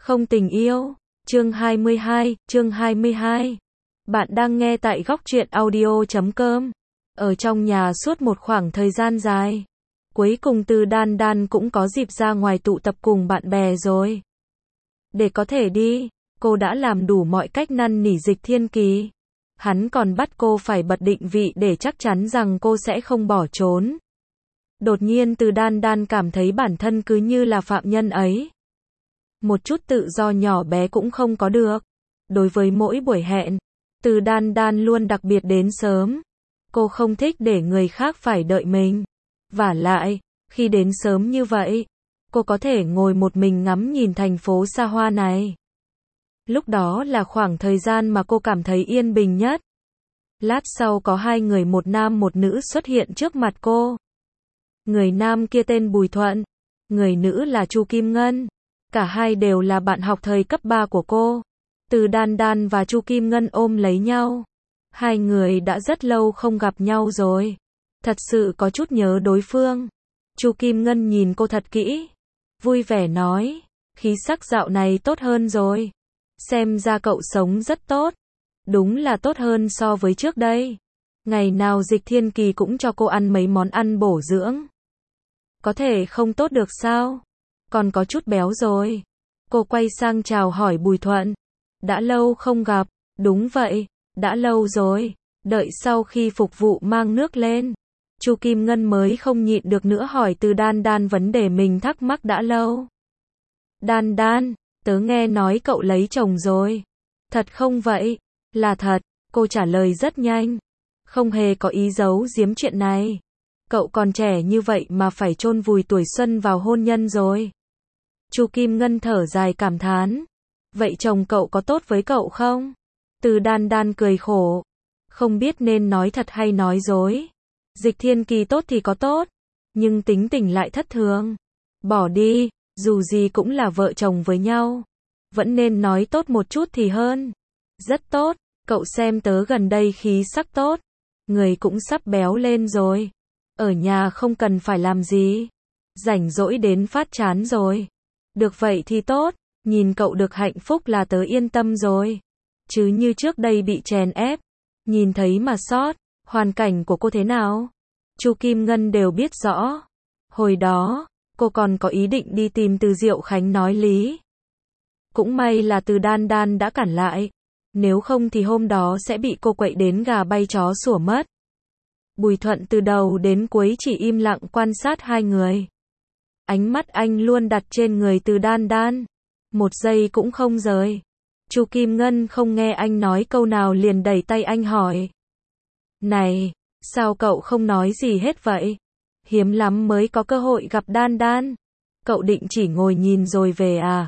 Không tình yêu. Chương 22. Bạn đang nghe tại góc truyện audio.com. Ở trong nhà suốt một khoảng thời gian dài. Cuối cùng Từ Đan Đan cũng có dịp ra ngoài tụ tập cùng bạn bè rồi. Để có thể đi, cô đã làm đủ mọi cách năn nỉ Dịch Thiên Kỳ. Hắn còn bắt cô phải bật định vị để chắc chắn rằng cô sẽ không bỏ trốn. Đột nhiên Từ Đan Đan cảm thấy bản thân cứ như là phạm nhân ấy. Một chút tự do nhỏ bé cũng không có được. Đối với mỗi buổi hẹn, Từ Đan Đan luôn đặc biệt đến sớm. Cô không thích để người khác phải đợi mình. Vả lại, khi đến sớm như vậy, cô có thể ngồi một mình ngắm nhìn thành phố xa hoa này. Lúc đó là khoảng thời gian mà cô cảm thấy yên bình nhất. Lát sau có hai người, một nam một nữ xuất hiện trước mặt cô. Người nam kia tên Bùi Thuận, người nữ là Chu Kim Ngân. Cả hai đều là bạn học thời cấp 3 của cô. Từ Đan Đan và Chu Kim Ngân ôm lấy nhau. Hai người đã rất lâu không gặp nhau rồi. Thật sự có chút nhớ đối phương. Chu Kim Ngân nhìn cô thật kỹ. Vui vẻ nói, khí sắc dạo này tốt hơn rồi. Xem ra cậu sống rất tốt. Đúng là tốt hơn so với trước đây. Ngày nào Dịch Thiên Kỳ cũng cho cô ăn mấy món ăn bổ dưỡng. Có thể không tốt được sao? Còn có chút béo rồi. Cô quay sang chào hỏi Bùi Thuận. Đã lâu không gặp. Đúng vậy, đã lâu rồi. Đợi sau khi phục vụ mang nước lên, Chu Kim Ngân mới không nhịn được nữa hỏi Từ Đan Đan vấn đề mình thắc mắc đã lâu. Đan Đan, tớ nghe nói cậu lấy chồng rồi. Thật không vậy? Là thật, cô trả lời rất nhanh. Không hề có ý giấu giếm chuyện này. Cậu còn trẻ như vậy mà phải chôn vùi tuổi xuân vào hôn nhân rồi. Chu Kim Ngân thở dài cảm thán. Vậy chồng cậu có tốt với cậu không? Từ Đan Đan cười khổ. Không biết nên nói thật hay nói dối. Dịch Thiên Kỳ tốt thì có tốt, nhưng tính tình lại thất thường. Bỏ đi, dù gì cũng là vợ chồng với nhau. Vẫn nên nói tốt một chút thì hơn. Rất tốt, cậu xem tớ gần đây khí sắc tốt. Người cũng sắp béo lên rồi. Ở nhà không cần phải làm gì. Rảnh rỗi đến phát chán rồi. Được vậy thì tốt, nhìn cậu được hạnh phúc là tớ yên tâm rồi. Chứ như trước đây bị chèn ép, nhìn thấy mà xót. Hoàn cảnh của cô thế nào? Chu Kim Ngân đều biết rõ. Hồi đó, cô còn có ý định đi tìm Từ Diệu Khánh nói lý. Cũng may là Từ Đan Đan đã cản lại. Nếu không thì hôm đó sẽ bị cô quậy đến gà bay chó sủa mất. Bùi Thuận từ đầu đến cuối chỉ im lặng quan sát hai người. Ánh mắt anh luôn đặt trên người Từ Đan Đan. Một giây cũng không rời. Chu Kim Ngân không nghe anh nói câu nào liền đẩy tay anh hỏi. Này, sao cậu không nói gì hết vậy? Hiếm lắm mới có cơ hội gặp Đan Đan. Cậu định chỉ ngồi nhìn rồi về à?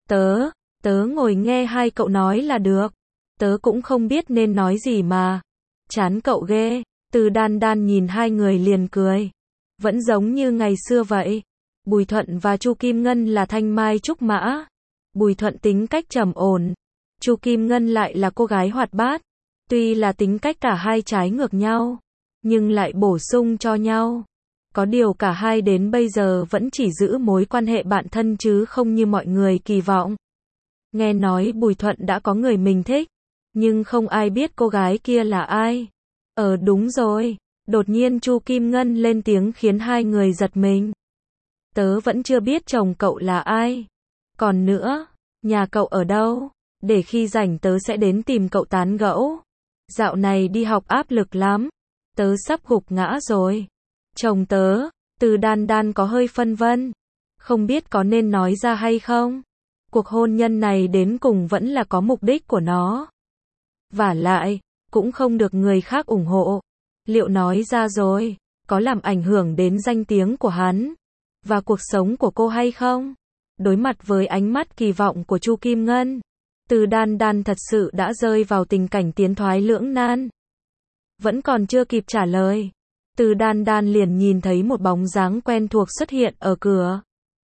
Tớ ngồi nghe hai cậu nói là được. Tớ cũng không biết nên nói gì mà. Chán cậu ghê. Từ Đan Đan nhìn hai người liền cười. Vẫn giống như ngày xưa vậy. Bùi Thuận và Chu Kim Ngân là thanh mai trúc mã. Bùi Thuận tính cách trầm ổn. Chu Kim Ngân lại là cô gái hoạt bát. Tuy là tính cách cả hai trái ngược nhau, nhưng lại bổ sung cho nhau. Có điều cả hai đến bây giờ vẫn chỉ giữ mối quan hệ bạn thân chứ không như mọi người kỳ vọng. Nghe nói Bùi Thuận đã có người mình thích, nhưng không ai biết cô gái kia là ai. Đúng rồi. Đột nhiên Chu Kim Ngân lên tiếng khiến hai người giật mình. Tớ vẫn chưa biết chồng cậu là ai. Còn nữa, nhà cậu ở đâu? Để khi rảnh tớ sẽ đến tìm cậu tán gẫu. Dạo này đi học áp lực lắm. Tớ sắp gục ngã rồi. Chồng tớ, Từ Đan Đan có hơi phân vân. Không biết có nên nói ra hay không? Cuộc hôn nhân này đến cùng vẫn là có mục đích của nó. Vả lại, cũng không được người khác ủng hộ. Liệu nói ra rồi, có làm ảnh hưởng đến danh tiếng của hắn và cuộc sống của cô hay không? Đối mặt với ánh mắt kỳ vọng của Chu Kim Ngân, Từ Đan Đan thật sự đã rơi vào tình cảnh tiến thoái lưỡng nan. Vẫn còn chưa kịp trả lời, Từ Đan Đan liền nhìn thấy một bóng dáng quen thuộc xuất hiện ở cửa.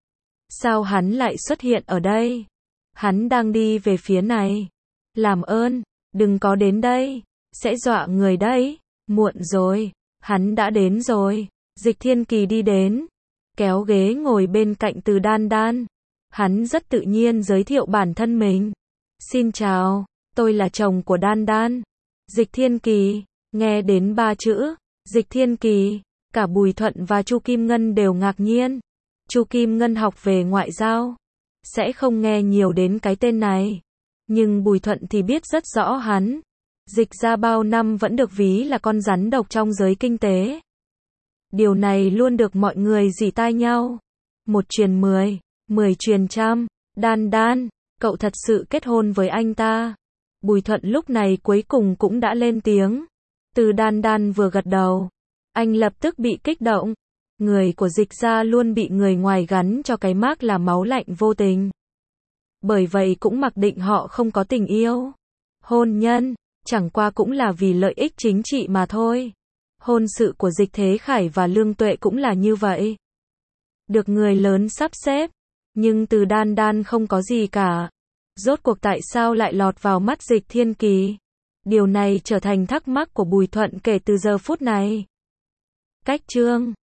Sao hắn lại xuất hiện ở đây? Hắn đang đi về phía này. Làm ơn, đừng có đến đây, sẽ dọa người đấy. Muộn rồi, hắn đã đến rồi. Dịch Thiên Kỳ đi đến, kéo ghế ngồi bên cạnh Từ Đan Đan. Hắn rất tự nhiên giới thiệu bản thân mình. Xin chào, tôi là chồng của Đan Đan. Dịch Thiên Kỳ. Nghe đến 3 chữ, Dịch Thiên Kỳ, cả Bùi Thuận và Chu Kim Ngân đều ngạc nhiên. Chu Kim Ngân học về ngoại giao, sẽ không nghe nhiều đến cái tên này. Nhưng Bùi Thuận thì biết rất rõ hắn. Dịch ra bao năm vẫn được ví là con rắn độc trong giới kinh tế. Điều này luôn được mọi người rỉ tai nhau. 1 truyền 10, 10 truyền trăm. Đan Đan, cậu thật sự kết hôn với anh ta. Bùi Thuận lúc này cuối cùng cũng đã lên tiếng. Từ Đan Đan vừa gật đầu, anh lập tức bị kích động. Người của Dịch ra luôn bị người ngoài gắn cho cái mác là máu lạnh vô tình. Bởi vậy cũng mặc định họ không có tình yêu. Hôn nhân, chẳng qua cũng là vì lợi ích chính trị mà thôi. Hôn sự của Dịch Thế Khải và Lương Tuệ cũng là như vậy. Được người lớn sắp xếp, nhưng từ Đan Đan không có gì cả. Rốt cuộc tại sao lại lọt vào mắt Dịch Thiên Kỳ? Điều này trở thành thắc mắc của Bùi Thuận kể từ giờ phút này. Cách chương